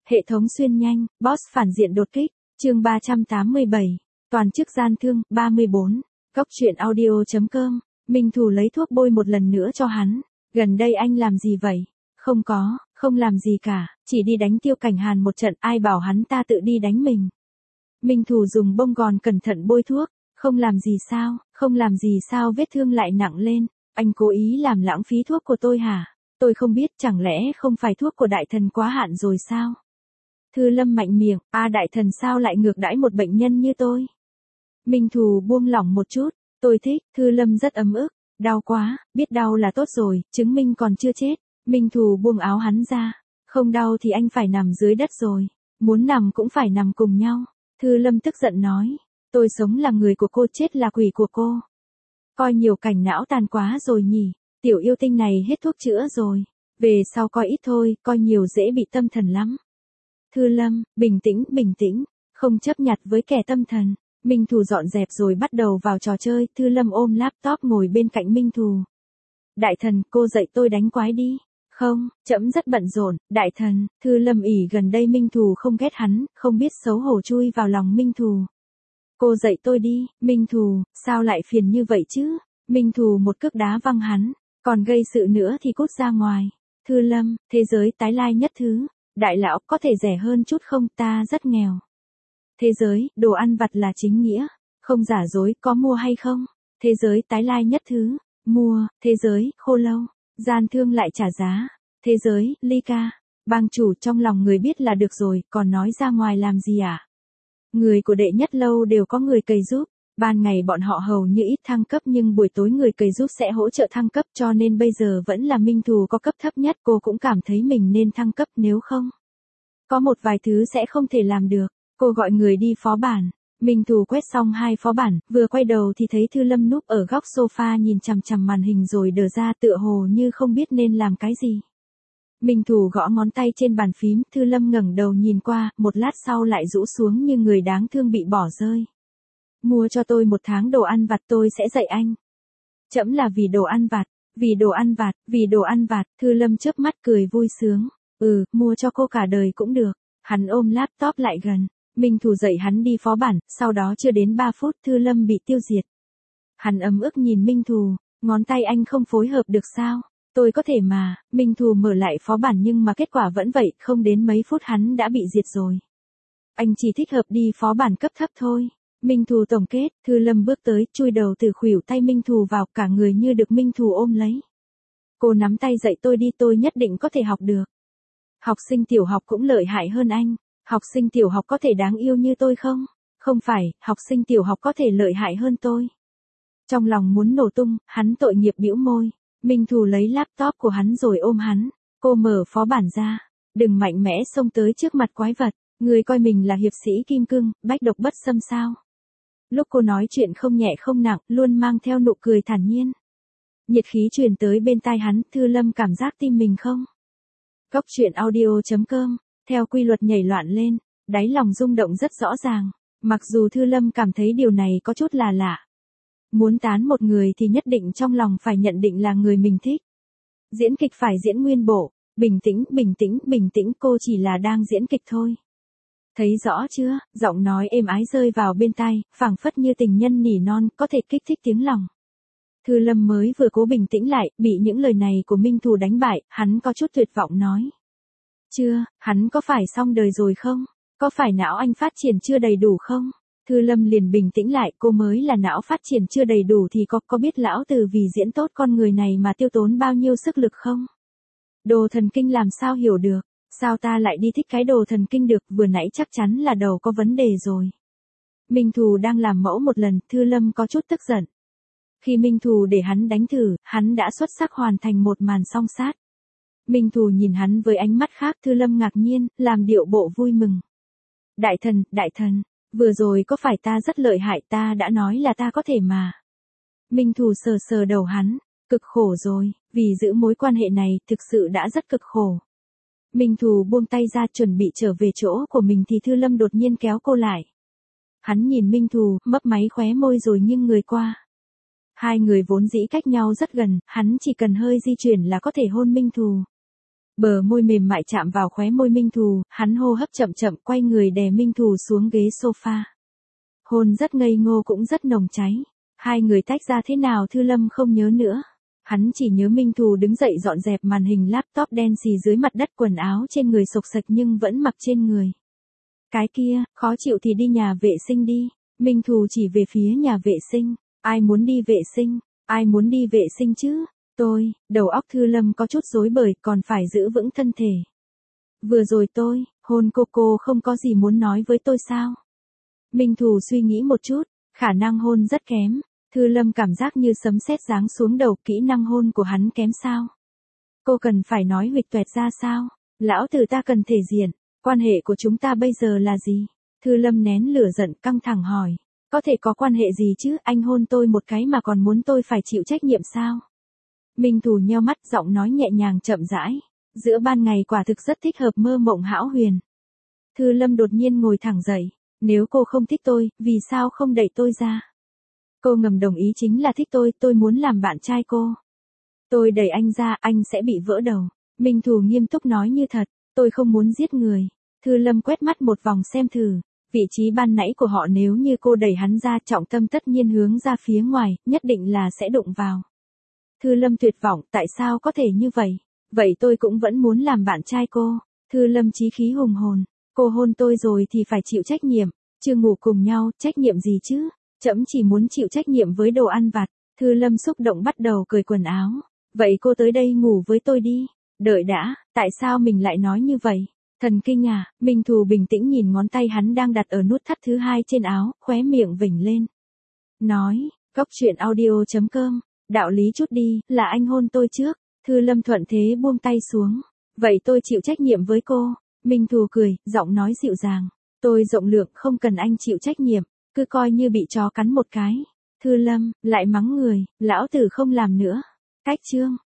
Hệ thống xuyên nhanh, boss phản diện đột kích, chương 387, toàn chức gian thương, 34, Cốc truyện audio.com, Minh Thù lấy thuốc bôi một lần nữa cho hắn, gần đây anh làm gì vậy? Không làm gì cả, chỉ đi đánh Tiêu Cảnh Hàn một trận, ai bảo hắn ta tự đi đánh mình. Minh Thù dùng bông gòn cẩn thận bôi thuốc, không làm gì sao vết thương lại nặng lên, anh cố ý làm lãng phí thuốc của tôi hả? Tôi không biết, chẳng lẽ không phải thuốc của đại thần quá hạn rồi sao? Thư Lâm mạnh miệng, đại thần sao lại ngược đãi một bệnh nhân như tôi? Minh Thù buông lỏng một chút, tôi thích, Thư Lâm rất ấm ức, đau quá, biết đau là tốt rồi, chứng minh còn chưa chết. Minh Thù buông áo hắn ra, không đau thì anh phải nằm dưới đất rồi, muốn nằm cũng phải nằm cùng nhau. Thư Lâm tức giận nói, tôi sống là người của cô, chết là quỷ của cô. Coi nhiều cảnh não tàn quá rồi nhỉ, tiểu yêu tinh này hết thuốc chữa rồi, về sau coi ít thôi, coi nhiều dễ bị tâm thần lắm. Thư Lâm, bình tĩnh, không chấp nhặt với kẻ tâm thần. Minh Thù dọn dẹp rồi bắt đầu vào trò chơi, Thư Lâm ôm laptop ngồi bên cạnh Minh Thù. Đại thần, cô dạy tôi đánh quái đi. Không, trẫm rất bận rộn, đại thần. Thư Lâm ỉ gần đây Minh Thù không ghét hắn, không biết xấu hổ chui vào lòng Minh Thù. Cô dạy tôi đi, Minh Thù, sao lại phiền như vậy chứ? Minh Thù một cước đá văng hắn, còn gây sự nữa thì cút ra ngoài. Thư Lâm, thế giới tái lai nhất thứ. Đại lão, có thể rẻ hơn chút không, ta rất nghèo. Thế giới, đồ ăn vặt là chính nghĩa, không giả dối, có mua hay không? Thế giới tái lai nhất thứ, mua, thế giới, khô lâu, gian thương lại trả giá. Thế giới, ly ca, bang chủ trong lòng người biết là được rồi, còn nói ra ngoài làm gì à? Người của đệ nhất lâu đều có người cày giúp, ban ngày bọn họ hầu như ít thăng cấp nhưng buổi tối người cày giúp sẽ hỗ trợ thăng cấp, cho nên bây giờ vẫn là Minh Thù có cấp thấp nhất, cô cũng cảm thấy mình nên thăng cấp, nếu không có một vài thứ sẽ không thể làm được. Cô gọi người đi phó bản. Minh Thù quét xong 2 phó bản, vừa quay đầu thì thấy Thư Lâm núp ở góc sofa nhìn chằm chằm màn hình rồi đờ ra, tựa hồ như không biết nên làm cái gì. Minh Thù gõ ngón tay trên bàn phím, Thư Lâm ngẩng đầu nhìn qua, một lát sau lại rũ xuống như người đáng thương bị bỏ rơi. Mua cho tôi 1 tháng đồ ăn vặt, tôi sẽ dạy anh. Trẫm là vì đồ ăn vặt, vì đồ ăn vặt, Thư Lâm chớp mắt cười vui sướng. Mua cho cô cả đời cũng được. Hắn ôm laptop lại gần. Minh Thù dạy hắn đi phó bản, sau đó chưa đến 3 phút Thư Lâm bị tiêu diệt. Hắn ấm ức nhìn Minh Thù, ngón tay anh không phối hợp được sao? Tôi có thể mà. Minh Thù mở lại phó bản nhưng mà kết quả vẫn vậy, không đến mấy phút hắn đã bị diệt rồi. Anh chỉ thích hợp đi phó bản cấp thấp thôi. Minh Thù tổng kết, Thư Lâm bước tới, chui đầu từ khuỷu tay Minh Thù vào, cả người như được Minh Thù ôm lấy. Cô nắm tay dạy tôi đi, tôi nhất định có thể học được. Học sinh tiểu học cũng lợi hại hơn anh. Học sinh tiểu học có thể đáng yêu như tôi không? Không phải, học sinh tiểu học có thể lợi hại hơn tôi. Trong lòng muốn nổ tung, hắn tội nghiệp bĩu môi. Minh Thù lấy laptop của hắn rồi ôm hắn. Cô mở phó bản ra. Đừng mạnh mẽ xông tới trước mặt quái vật. Người coi mình là hiệp sĩ kim cương, bách độc bất xâm sao? Lúc cô nói chuyện không nhẹ không nặng, luôn mang theo nụ cười thản nhiên. Nhiệt khí truyền tới bên tai hắn, Thư Lâm cảm giác tim mình không? Cốc truyện audio.com, theo quy luật nhảy loạn lên, đáy lòng rung động rất rõ ràng, mặc dù Thư Lâm cảm thấy điều này có chút là lạ. Muốn tán một người thì nhất định trong lòng phải nhận định là người mình thích. Diễn kịch phải diễn nguyên bộ, bình tĩnh, cô chỉ là đang diễn kịch thôi. Thấy rõ chưa, giọng nói êm ái rơi vào bên tai, phảng phất như tình nhân nỉ non, có thể kích thích tiếng lòng. Thư Lâm mới vừa cố bình tĩnh lại, bị những lời này của Minh Thù đánh bại, hắn có chút tuyệt vọng nói. Chưa, hắn có phải xong đời rồi không? Có phải não anh phát triển chưa đầy đủ không? Thư Lâm liền bình tĩnh lại, cô mới là não phát triển chưa đầy đủ thì có biết lão tử vì diễn tốt con người này mà tiêu tốn bao nhiêu sức lực không? Đồ thần kinh làm sao hiểu được? Sao ta lại đi thích cái đồ thần kinh được, vừa nãy chắc chắn là đầu có vấn đề rồi. Minh Thù đang làm mẫu một lần, Thư Lâm có chút tức giận. Khi Minh Thù để hắn đánh thử, hắn đã xuất sắc hoàn thành một màn song sát. Minh Thù nhìn hắn với ánh mắt khác, Thư Lâm ngạc nhiên, làm điệu bộ vui mừng. Đại thần, vừa rồi có phải ta rất lợi hại, ta đã nói là ta có thể mà. Minh Thù sờ sờ đầu hắn, cực khổ rồi, vì giữ mối quan hệ này, thực sự đã rất cực khổ. Minh Thù buông tay ra chuẩn bị trở về chỗ của mình thì Thư Lâm đột nhiên kéo cô lại. Hắn nhìn Minh Thù, mấp máy khóe môi rồi nghiêng người qua. Hai người vốn dĩ cách nhau rất gần, hắn chỉ cần hơi di chuyển là có thể hôn Minh Thù. Bờ môi mềm mại chạm vào khóe môi Minh Thù, hắn hô hấp chậm chậm quay người đè Minh Thù xuống ghế sofa. Hôn rất ngây ngô cũng rất nồng cháy. Hai người tách ra thế nào Thư Lâm không nhớ nữa. Hắn chỉ nhớ Minh Thù đứng dậy dọn dẹp màn hình laptop đen xì dưới mặt đất, quần áo trên người xộc xệch nhưng vẫn mặc trên người. Cái kia, khó chịu thì đi nhà vệ sinh đi. Minh Thù chỉ về phía nhà vệ sinh. Ai muốn đi vệ sinh? Ai muốn đi vệ sinh chứ? Tôi, đầu óc Thư Lâm có chút rối bời, còn phải giữ vững thân thể. Vừa rồi tôi, hôn cô không có gì muốn nói với tôi sao? Minh Thù suy nghĩ một chút, khả năng hôn rất kém. Thư Lâm cảm giác như sấm sét giáng xuống đầu, kỹ năng hôn của hắn kém sao? Cô cần phải nói huỵch toẹt ra sao? Lão tử ta cần thể diện, quan hệ của chúng ta bây giờ là gì? Thư Lâm nén lửa giận căng thẳng hỏi. Có thể có quan hệ gì chứ, anh hôn tôi một cái mà còn muốn tôi phải chịu trách nhiệm sao? Minh Thù nheo mắt, giọng nói nhẹ nhàng chậm rãi. Giữa ban ngày quả thực rất thích hợp mơ mộng hão huyền. Thư Lâm đột nhiên ngồi thẳng dậy. Nếu cô không thích tôi, vì sao không đẩy tôi ra? Cô ngầm đồng ý chính là thích tôi muốn làm bạn trai cô. Tôi đẩy anh ra, anh sẽ bị vỡ đầu. Minh Thù nghiêm túc nói như thật, tôi không muốn giết người. Thư Lâm quét mắt một vòng xem thử. Vị trí ban nãy của họ nếu như cô đẩy hắn ra, trọng tâm tất nhiên hướng ra phía ngoài, nhất định là sẽ đụng vào. Thư Lâm tuyệt vọng, tại sao có thể như vậy? Vậy tôi cũng vẫn muốn làm bạn trai cô. Thư Lâm chí khí hùng hồn. Cô hôn tôi rồi thì phải chịu trách nhiệm. Chưa ngủ cùng nhau, trách nhiệm gì chứ? Trẫm chỉ muốn chịu trách nhiệm với đồ ăn vặt. Thư Lâm xúc động bắt đầu cởi quần áo. Vậy cô tới đây ngủ với tôi đi. Đợi đã, tại sao mình lại nói như vậy? Thần kinh à? Minh Thù bình tĩnh nhìn ngón tay hắn đang đặt ở nút thắt thứ hai trên áo, khóe miệng vểnh lên. Nói, Cốc Truyện Audio.com, đạo lý chút đi, là anh hôn tôi trước. Thư Lâm thuận thế buông tay xuống. Vậy tôi chịu trách nhiệm với cô. Minh Thù cười, giọng nói dịu dàng. Tôi rộng lượng, không cần anh chịu trách nhiệm, cứ coi như bị chó cắn một cái. Thư Lâm, lại mắng người, lão tử không làm nữa. Cách chương.